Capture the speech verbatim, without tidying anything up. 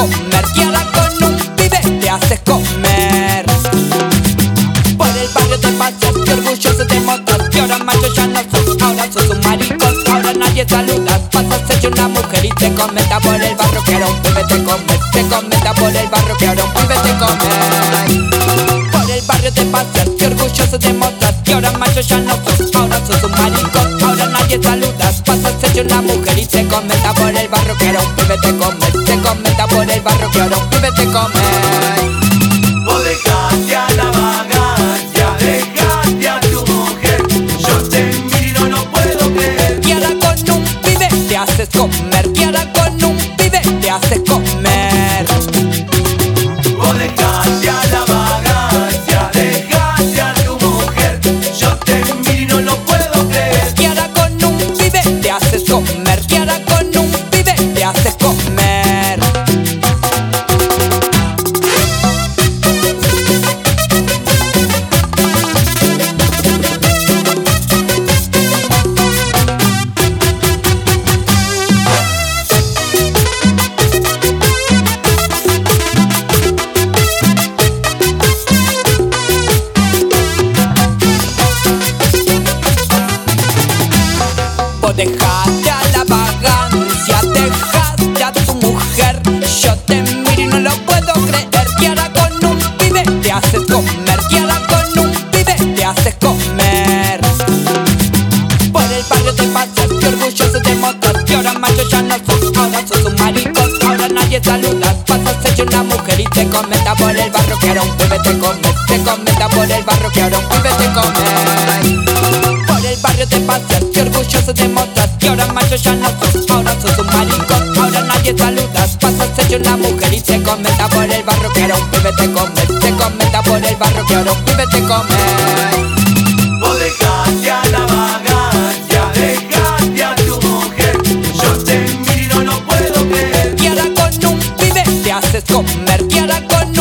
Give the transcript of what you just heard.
comer, y ahora con un pibe te haces comer. Por el barrio te pasas, que orgulloso te mostras, que ahora macho ya no sos, ahora sos un maricón, ahora nadie saludas, pasas hecho una mujer y te comenta por el barrio que ahora un pibe te come, te comenta por el barrio que ahora un pibe te come. Por el barrio te pasas, que orgulloso te mostras, que ahora macho ya no sos, ahora sos un maricón, ahora nadie saludas, pasas hecho una mujer y te comenta por el barrio que ahora un pibe te come, te comenta por el barrio que ahora un pibe te come. Vos dejaste a la vagancia, dejaste a tu mujer. Yo te miro y no lo puedo creer. Y ahora con un pibe te haces comer, y ahora con un pibe te haces comer. Vos dejaste a la vagancia, dejaste a tu mujer. Yo te miro y no lo puedo creer. Y ahora con un pibe te haces comer, y ahora con un pibe te haces comer. Vos dejaste a la vagancia, dejaste a tu mujer. Yo te miro y no lo puedo creer. Y ahora con un pibe te haces comer, y ahora con un pibe te haces comer. Por el barrio te pasas, que orgulloso te mostras, que ahora macho ya no sos, ahora sos un maricón, ahora nadie saludas, pasas hecho una mujer y te comenta por el barrio que ahora un pibe te come, te comenta por el barrio que ahora un pibe te come. Por el barrio te pasas, que orgulloso te mostras, que ahora macho ya no sos, ahora sos un maricón, ahora nadie saludas, pasas hecho una mujer y te comenta por el barrio que ahora un pibe te come, te comenta por el barrio que ahora un pibe te come. Vos dejaste a la vagancia, dejaste a tu mujer. Yo te miro y no lo puedo creer. Y ahora con un pibe te haces comer, y ahora con